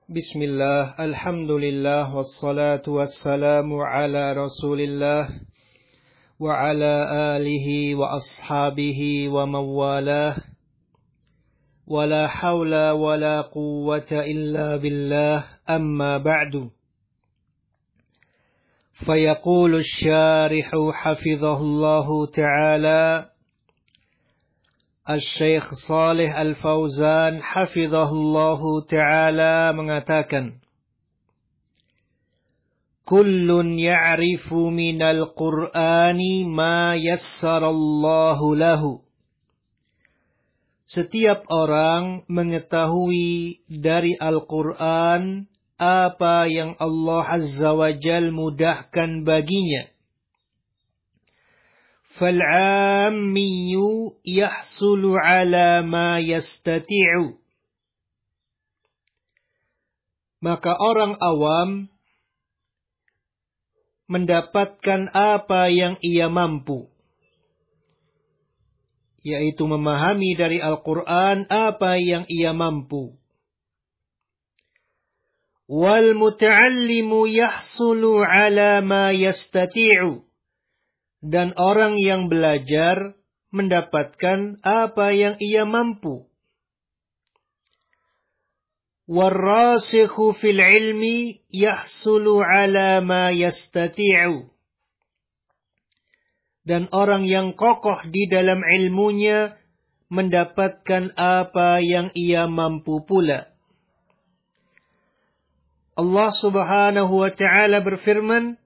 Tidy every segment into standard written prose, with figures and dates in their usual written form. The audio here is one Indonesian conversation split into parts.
Bismillah, alhamdulillah, wassalatu wassalamu ala rasulillah wa ala alihi wa ashabihi wa mawalah wa la hawla wa la quwwata illa billah amma ba'du. Fayaqulu syarihu hafizahullahu ta'ala Al-Syeikh Shalih Al-Fauzan hafizahullahu ta'ala mengatakan, Kullun ya'rifu minal Qur'ani ma yassarallahu lahu. Setiap orang mengetahui dari Al-Quran apa yang Allah Azza wa Jal mudahkan baginya. فَالْعَامِّيُّ يَحْصُلُ عَلَى مَا يَسْتَطِيعُ. Maka orang awam mendapatkan apa yang ia mampu, yaitu memahami dari Al-Quran apa yang ia mampu. وَالْمُتَعَلِّمُ يَحْصُلُ عَلَى مَا يَسْتَطِيعُ. Dan orang yang belajar mendapatkan apa yang ia mampu. Warrasikhu fil ilmi yahsulu ala ma yastati'u. Dan orang yang kokoh di dalam ilmunya mendapatkan apa yang ia mampu pula. Allah Subhanahu wa ta'ala berfirman,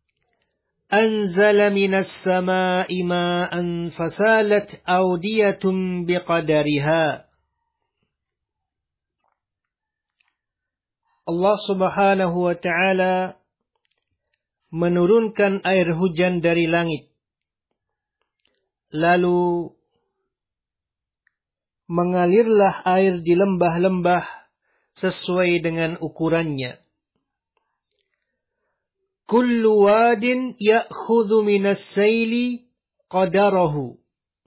أنزل من السماء ماء فسالت أودية بقدرها. Allah Subhanahu wa ta'ala menurunkan air hujan dari langit, lalu mengalirlah air di lembah-lembah sesuai dengan ukurannya. Kullu wadin ya'khudhu minas sayli qadarahu.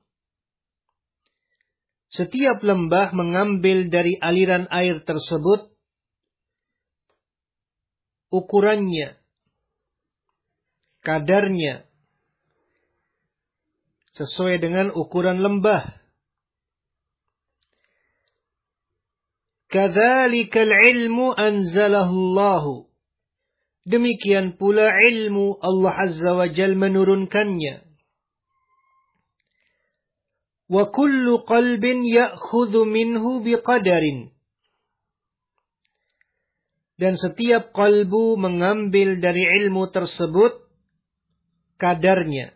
Setiap lembah mengambil dari aliran air tersebut ukurannya, kadarnya, sesuai dengan ukuran lembah. Kadzalikal ilmu anzalahu Allahu. Demikian pula ilmu Allah Azza wa Jal menurunkannya. Wa kullu qalbin ya'khudhu minhu biqadarin. Dan setiap qalbu mengambil dari ilmu tersebut kadarnya.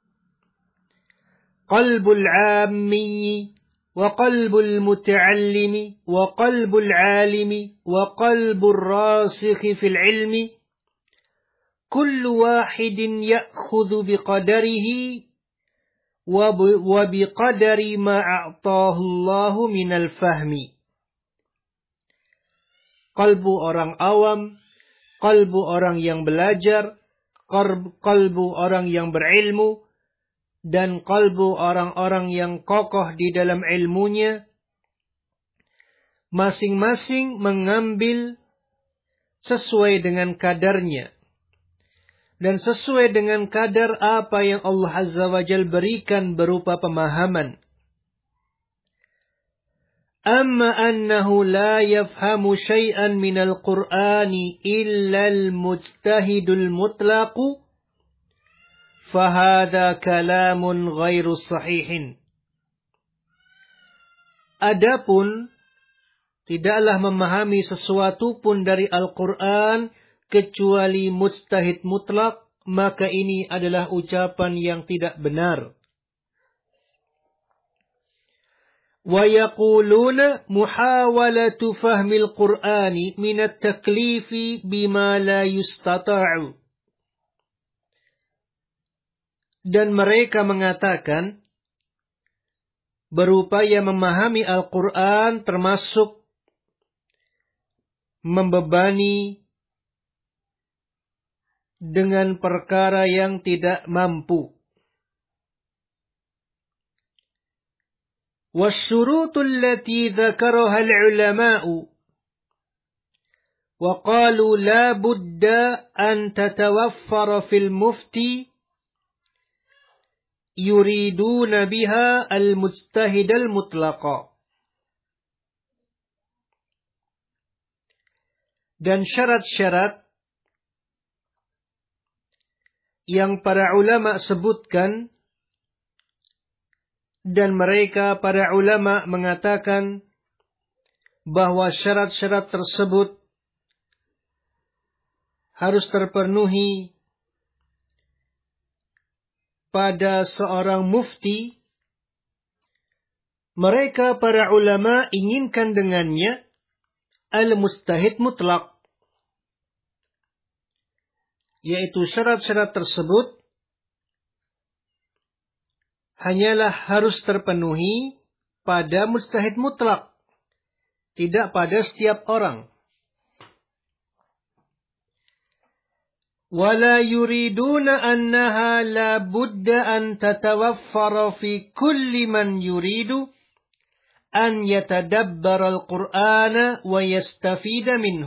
Qalbul 'ammi wa qalbul muta'allimi wa qalbul 'alimi wa qalbur rasikhi fil ilmi kullu wahidin ya'khudhu biqadarihi wa biqadari ma a'tahu Allahu minal fahmi. Qalbu orang awam, qalbu orang yang belajar, qalbu orang yang berilmu, dan qalbu orang-orang yang kokoh di dalam ilmunya, masing-masing mengambil sesuai dengan kadarnya. Dan sesuai dengan kadar apa yang Allah Azza wa Jal berikan berupa pemahaman. Amma annahu la yafhamu syai'an minal Qur'ani illa al-mujtahidul mutlaqu, fahadha kalamun ghairu sahihin. Adapun tidaklah memahami sesuatu pun dari Al-Quran kecuali mujtahid mutlak, maka ini adalah ucapan yang tidak benar. Wa yaquluna muhawalatu fahmil Qur'ani minat taklifi bima la yustata'u. Dan mereka mengatakan berupaya memahami Al-Quran termasuk membebani dengan perkara yang tidak mampu. Wasyurutul lati dzakaraha al-ulama'u. وقالوا لا بد أن تتوفر في المفتي يريدون بها المجتهد المطلق. Dan syarat-syarat yang para ulama sebutkan, dan mereka para ulama mengatakan bahwa syarat-syarat tersebut harus terpenuhi pada seorang mufti. Mereka para ulama inginkan dengannya al-mujtahid mutlak, yaitu syarat-syarat tersebut hanyalah harus terpenuhi pada mujtahid mutlak, tidak pada setiap orang. وَلَا يُرِيدُونَ أَنَّهَا لَا بُدَّ أَن تَتَوَفَّرَ فِي كُلِّ مَنْ يُرِيدُ أَن يَتَدَبَّرَ الْقُرْآنَ وَيَسْتَفِيدَ مِنْهُ.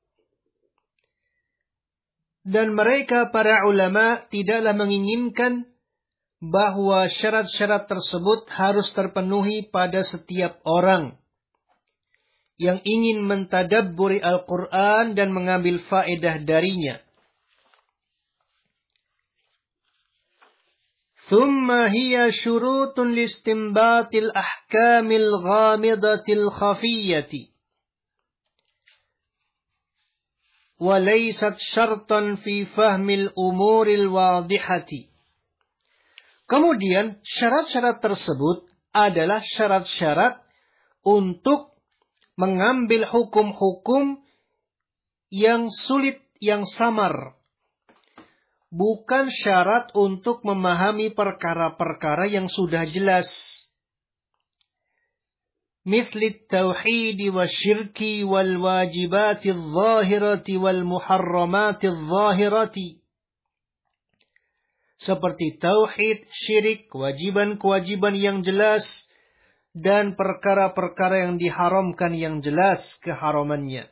Dan mereka para ulama tidaklah menginginkan bahwa syarat-syarat tersebut harus terpenuhi pada setiap orang yang ingin mentadabburi Al-Quran dan mengambil faedah darinya. ثم هي شروط لاستنباط الأحكام الغامضة الخفية وليست شرطا في فهم الأمور الواضحة. Kemudian syarat-syarat tersebut adalah syarat-syarat untuk mengambil hukum-hukum yang sulit, yang samar. Bukan syarat untuk memahami perkara-perkara yang sudah jelas. Mithli tauhid wa syirki wal wajibati zahirati wal muharramati zahirati. Seperti tauhid, syirik, kewajiban-kewajiban yang jelas, dan perkara-perkara yang diharamkan yang jelas keharamannya.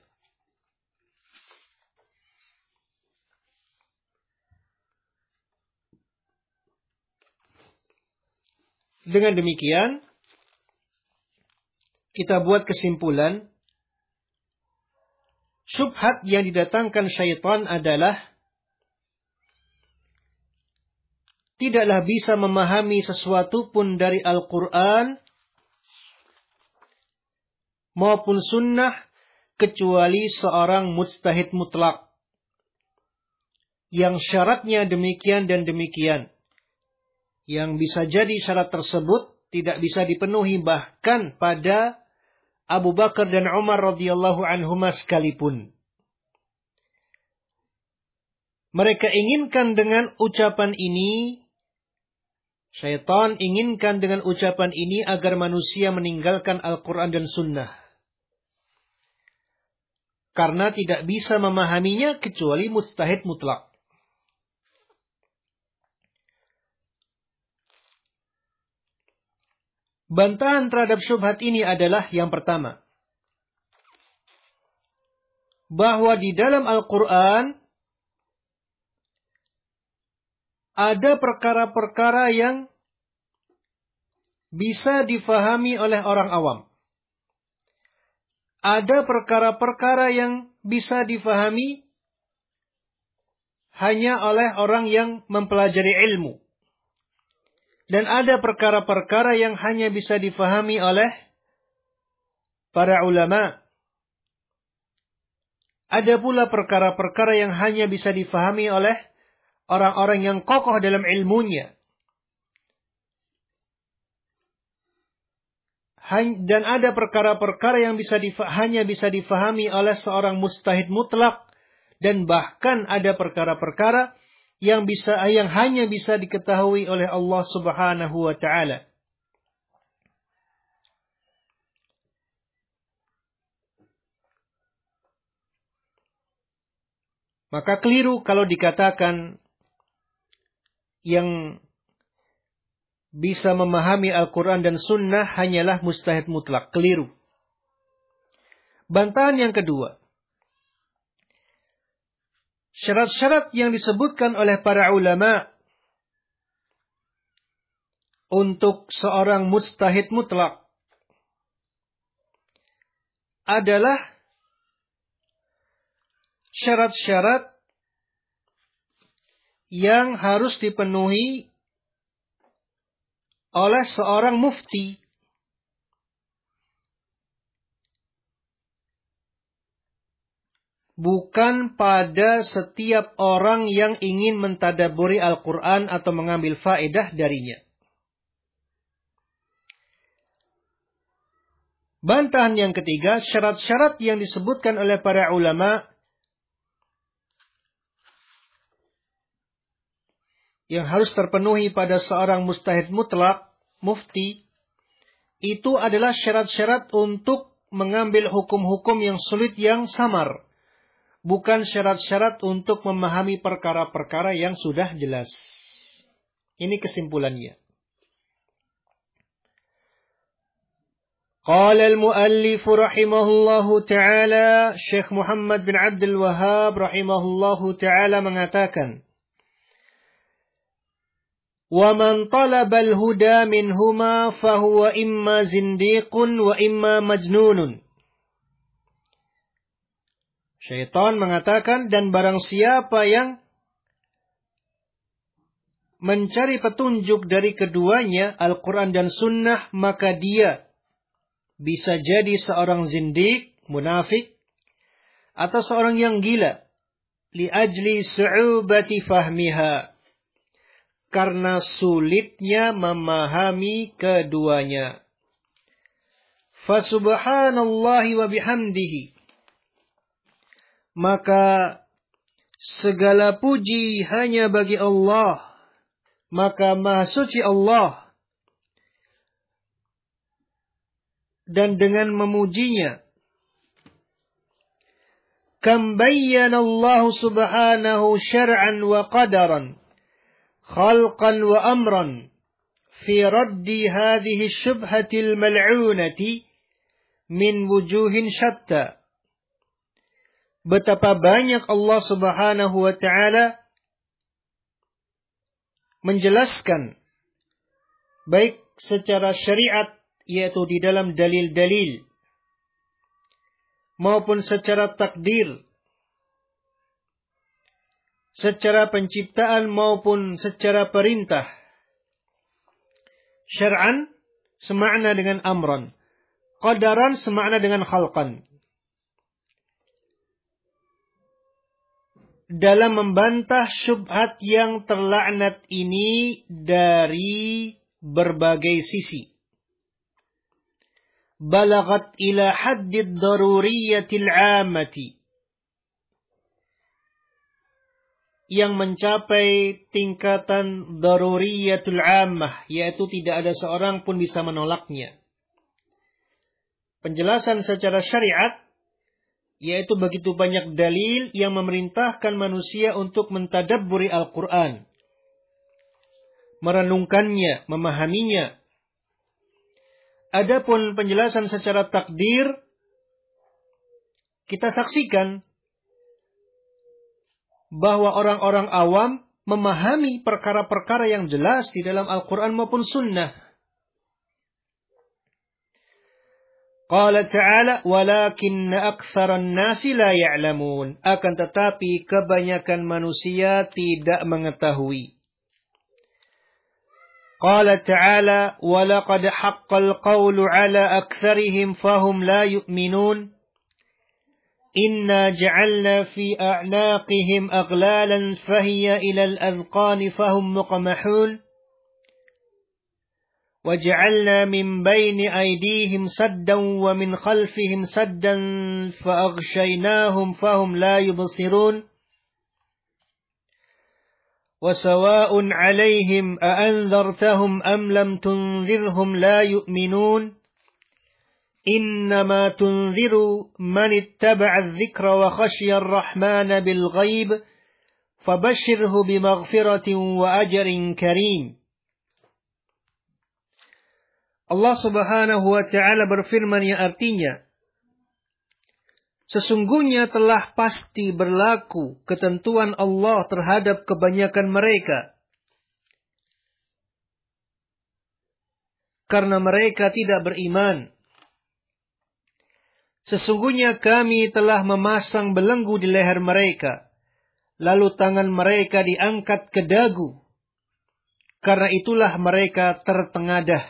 Dengan demikian, kita buat kesimpulan, syubhat yang didatangkan syaitan adalah tidaklah bisa memahami sesuatu pun dari Al-Quran maupun sunnah kecuali seorang mujtahid mutlak yang syaratnya demikian dan demikian. Yang bisa jadi syarat tersebut tidak bisa dipenuhi bahkan pada Abu Bakar dan Umar radhiyallahu anhuma sekalipun. Mereka inginkan dengan ucapan ini, syaitan inginkan dengan ucapan ini agar manusia meninggalkan Al-Quran dan Sunnah. Karena tidak bisa memahaminya kecuali mujtahid mutlak. Bantahan terhadap syubhat ini adalah yang pertama, bahwa di dalam Al-Quran ada perkara-perkara yang bisa difahami oleh orang awam. Ada perkara-perkara yang bisa difahami hanya oleh orang yang mempelajari ilmu. Dan ada perkara-perkara yang hanya bisa difahami oleh para ulama. Ada pula perkara-perkara yang hanya bisa difahami oleh orang-orang yang kokoh dalam ilmunya. Dan ada perkara-perkara yang hanya bisa difahami oleh seorang mujtahid mutlak. Dan bahkan ada perkara-perkara yang hanya bisa diketahui oleh Allah Subhanahu wa taala. Maka keliru kalau dikatakan yang bisa memahami Al-Quran dan Sunnah hanyalah mujtahid mutlak. Keliru. Bantahan yang kedua, syarat-syarat yang disebutkan oleh para ulama untuk seorang mujtahid mutlak adalah syarat-syarat yang harus dipenuhi oleh seorang mufti. Bukan pada setiap orang yang ingin mentadabburi Al-Quran atau mengambil faedah darinya. Bantahan yang ketiga, syarat-syarat yang disebutkan oleh para ulama yang harus terpenuhi pada seorang mujtahid mutlak, mufti, itu adalah syarat-syarat untuk mengambil hukum-hukum yang sulit, yang samar. Bukan syarat-syarat untuk memahami perkara-perkara yang sudah jelas. Ini kesimpulannya. Qala al-muallif rahimahullahu ta'ala, Syekh Muhammad bin Abdul Wahhab rahimahullahu ta'ala mengatakan, وَمَنْ طَلَبَ الْهُدَى مِنْهُمَا فَهُوَ إِمَّا زِنْدِيقٌ وَإِمَّا مَجْنُونٌ. Syaitan mengatakan, dan barang siapa yang mencari petunjuk dari keduanya, Al-Quran dan Sunnah, maka dia bisa jadi seorang zindiq, munafik, atau seorang yang gila. Li'ajli su'ubati fahmiha. Karena sulitnya memahami keduanya. Fasubhanallahi wa bihamdihi. Maka segala puji hanya bagi Allah. Maka maha suci Allah. Dan dengan memujinya, kam bayyana Allah subhanahu syar'an wa qadaran, khalqan wa amran, fi raddi hadhihi syubhatil mal'unati min wujuhin syatta. Betapa banyak Allah subhanahu wa ta'ala menjelaskan, baik secara syariat, yaitu di dalam dalil-dalil, maupun secara takdir, secara penciptaan maupun secara perintah. Syar'an semakna dengan amran, qadaran semakna dengan khalqan. Dalam membantah syubhat yang terlaknat ini dari berbagai sisi. Balagat ila haddid daruriyatil amati. Yang mencapai tingkatan daruriyatul ammah, yaitu tidak ada seorang pun bisa menolaknya. Penjelasan secara syariat, yaitu begitu banyak dalil yang memerintahkan manusia untuk mentadabburi Al-Quran, merenungkannya, memahaminya. Adapun penjelasan secara takdir, kita saksikan bahwa orang-orang awam memahami perkara-perkara yang jelas di dalam Al-Quran maupun Sunnah. Qala ta'ala, walakinna aktsaran nasi la ya'lamun. Akan tetapi kebanyakan manusia tidak mengetahui. Qala ta'ala, walaqad haqqal qawlu ala aktsarihim fahum la yu'minun. Inna ja'alna fi a'naqihim aghlalan fahiya ila al-adhqani fahum muqmahun. وَجَعَلْنَا مِنْ بَيْنِ أَيْدِيهِمْ سَدًّا وَمِنْ خَلْفِهِمْ سَدًّا فَأَغْشَيْنَاهُمْ فَهُمْ لَا يُبْصِرُونَ وَسَوَاءٌ عَلَيْهِمْ أَأَنذَرْتَهُمْ أَمْ لَمْ تُنذِرْهُمْ لَا يُؤْمِنُونَ إِنَّمَا تُنذِرُ مَنِ اتَّبَعَ الذِّكْرَ وَخَشِيَ الرَّحْمَنَ بِالْغَيْبِ فَبَشِّرْهُ بِمَغْفِرَةٍ وَأَجْرٍ كَرِيمٍ. Allah subhanahu wa ta'ala berfirman yang artinya, Sesungguhnya telah pasti berlaku ketentuan Allah terhadap kebanyakan mereka, karena mereka tidak beriman. Sesungguhnya kami telah memasang belenggu di leher mereka, lalu tangan mereka diangkat ke dagu. Karena itulah mereka tertengadah.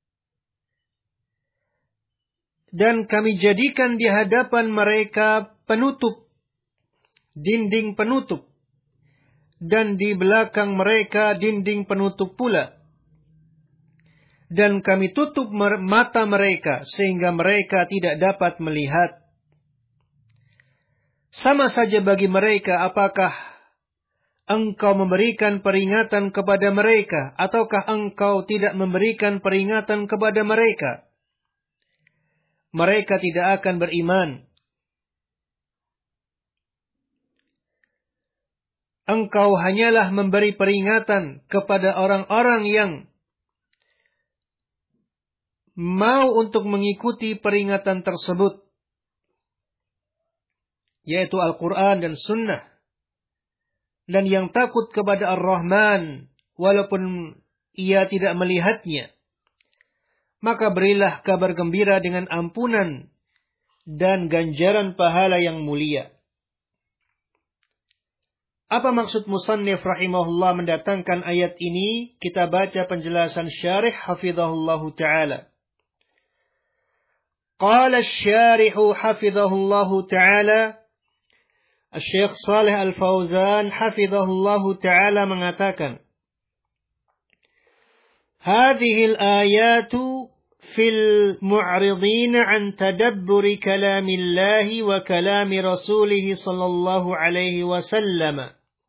Dan kami jadikan di hadapan mereka penutup, dinding penutup. Dan di belakang mereka dinding penutup pula. Dan kami tutup mata mereka sehingga mereka tidak dapat melihat. Sama saja bagi mereka apakah engkau memberikan peringatan kepada mereka ataukah engkau tidak memberikan peringatan kepada mereka. Mereka tidak akan beriman. Engkau hanyalah memberi peringatan kepada orang-orang yang mau untuk mengikuti peringatan tersebut, yaitu Al-Quran dan Sunnah. Dan yang takut kepada Ar-Rahman, walaupun ia tidak melihatnya, maka berilah kabar gembira dengan ampunan dan ganjaran pahala yang mulia. Apa maksud musannif rahimahullah mendatangkan ayat ini? Kita baca penjelasan syarih hafizahullahu ta'ala. Qala asy-syarihu hafizahullahu ta'ala, Syekh Shalih Al-Fauzan hafizahullahu ta'ala mengatakan, هذه الآيات في المعرضين عن تدبر كلام الله وكلام رسوله صلى الله عليه وسلم.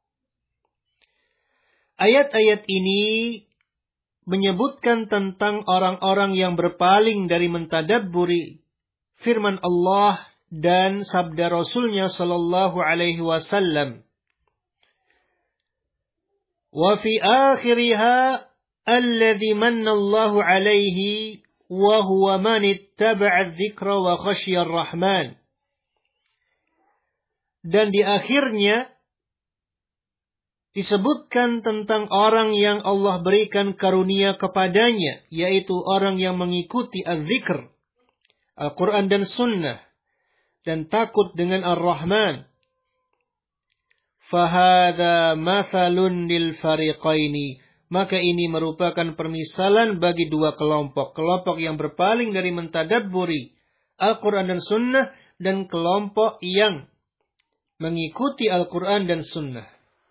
Ayat-ayat ini menyebutkan tentang orang-orang yang berpaling dari mentadabburi firman Allah dan sabda Rasulnya sallallahu alaihi wasallam. Wa fi akhiriha alladhi manna Allahu alaihi wa huwa man ittaba'a adh-dhikra wa khashiya ar-rahman. Dan di akhirnya disebutkan tentang orang yang Allah berikan karunia kepadanya, yaitu orang yang mengikuti az-zikr, Al-Quran dan Sunnah, dan takut dengan Ar-Rahman. Fahadha mathalun lil fariqaini. Maka ini merupakan permisalan bagi dua kelompok. Kelompok yang berpaling dari mentadabburi Al-Quran dan Sunnah, dan kelompok yang mengikuti Al-Quran dan Sunnah.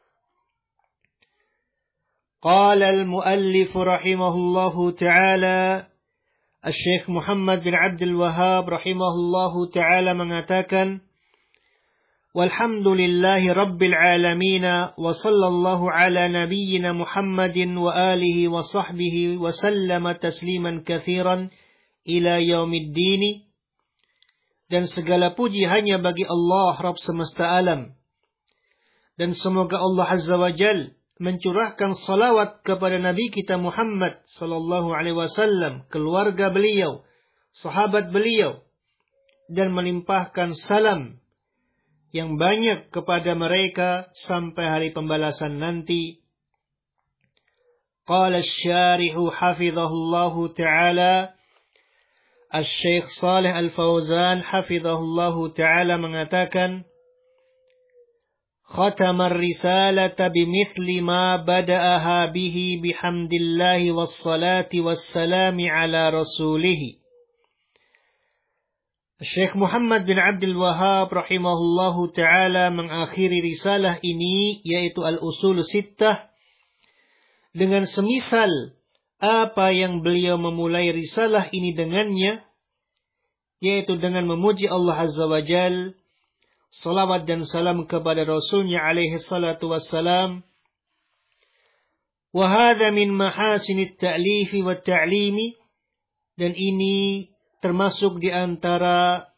Qala al-muallif rahimahullahu ta'ala, Syekh Muhammad bin Abdul Wahhab rahimahullahu ta'ala mengatakan, Walhamdulillahi Rabbil Alamin wa sallallahu ala nabiyyina Muhammadin wa alihi wa sahbihi wa sallama tasliman kathiran ila yaumiddin. Dan segala puji hanya bagi Allah Rabb semesta alam. Dan semoga Allah Azza wa Jal mencurahkan salawat kepada Nabi kita Muhammad sallallahu alaihi wasallam, keluarga beliau, sahabat beliau, dan melimpahkan salam yang banyak kepada mereka sampai hari pembalasan nanti. Qala asy-syarihu hafizahullahu ta'ala, Asy-Syaikh Shalih Al-Fauzan hafizahullahu ta'ala mengatakan, Khatama ar-risalata bimithli ma bada'aha bihi bihamdillahi wassalati wassalami ala rasulih. Syekh Muhammad bin Abdul Wahhab rahimahullahu ta'ala mengakhiri risalah ini, yaitu Al-Usul Sittah, dengan semisal apa yang beliau memulai risalah ini dengannya, yaitu dengan memuji Allah Azza wa Jal, salawat dan salam kepada Rasulnya alaihi salatu wassalam. Wa hadha min mahasinit ta'lifi wa ta'limi, dan ini termasuk di antara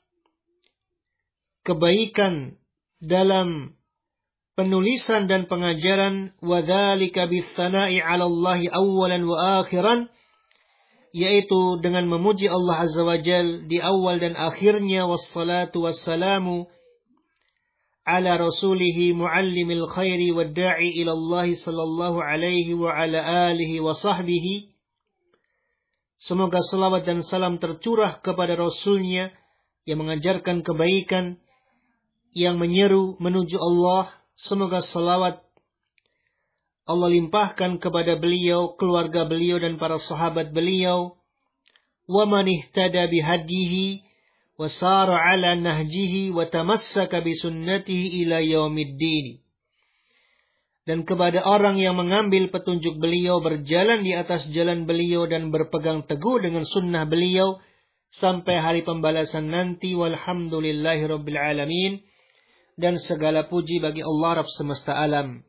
kebaikan dalam penulisan dan pengajaran. Wa dzalika bis-sana'i 'ala Allah awwalan wa akhiran, yaitu dengan memuji Allah Azza wa Jal di awal dan akhirnya, wassalatu wassalamu ala rasulihi muallimil khairi wad da'i ila Allah sallallahu alaihi wa ala alihi wa sahbihi. Semoga salawat dan salam tercurah kepada Rasulnya yang mengajarkan kebaikan, yang menyeru menuju Allah. Semoga salawat Allah limpahkan kepada beliau, keluarga beliau dan para sahabat beliau. Wa man ihtada bihadihi wa sara ala nahjihi wa tamassaka bi sunnatihi ila yaumiddin. Dan kepada orang yang mengambil petunjuk beliau, berjalan di atas jalan beliau dan berpegang teguh dengan sunnah beliau sampai hari pembalasan nanti. Walhamdulillahi rabbil alamin. Dan segala puji bagi Allah Rabb semesta alam.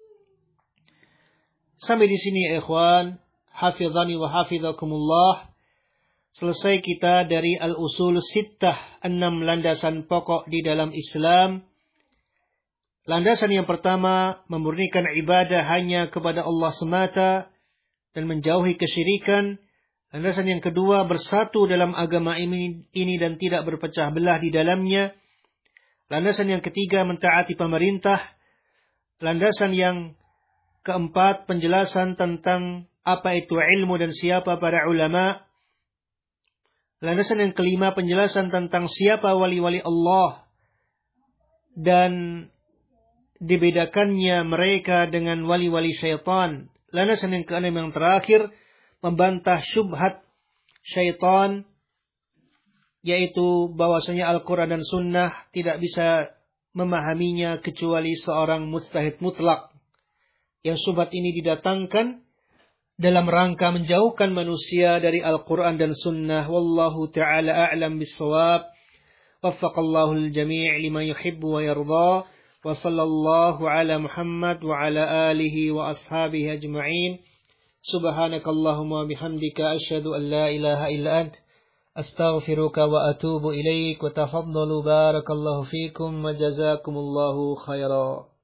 Sampai di sini ya ikhwan, hafizani wa hafizakumullah. Selesai kita dari al-usul sittah, 6 landasan pokok di dalam Islam. Landasan yang pertama, memurnikan ibadah hanya kepada Allah semata dan menjauhi kesyirikan. Landasan yang kedua, bersatu dalam agama ini dan tidak berpecah belah di dalamnya. Landasan yang ketiga, mentaati pemerintah. Landasan yang keempat, penjelasan tentang apa itu ilmu dan siapa para ulama. Landasan yang kelima, penjelasan tentang siapa wali-wali Allah dan dibedakannya mereka dengan wali-wali syaitan. Landasan yang keenam yang terakhir, membantah syubhat syaitan, yaitu bahwasanya Al-Quran dan Sunnah tidak bisa memahaminya kecuali seorang mujtahid mutlak. Yang syubhat ini didatangkan dalam rangka menjauhkan manusia dari Al-Quran dan Sunnah. Wallahu ta'ala a'lam bis-shawab. Waffaqallahu al-jami' lima yuhibbu wa yarda. Wa sallallahu ala Muhammad wa ala alihi wa ashabihi ajma'in. Subhanakallahumma bihamdika asyhadu an la ilaha illa ant. Astaghfiruka wa atubu ilaik. Wa tafaddalu barakallahu fikum wa jazakumullahu khairan.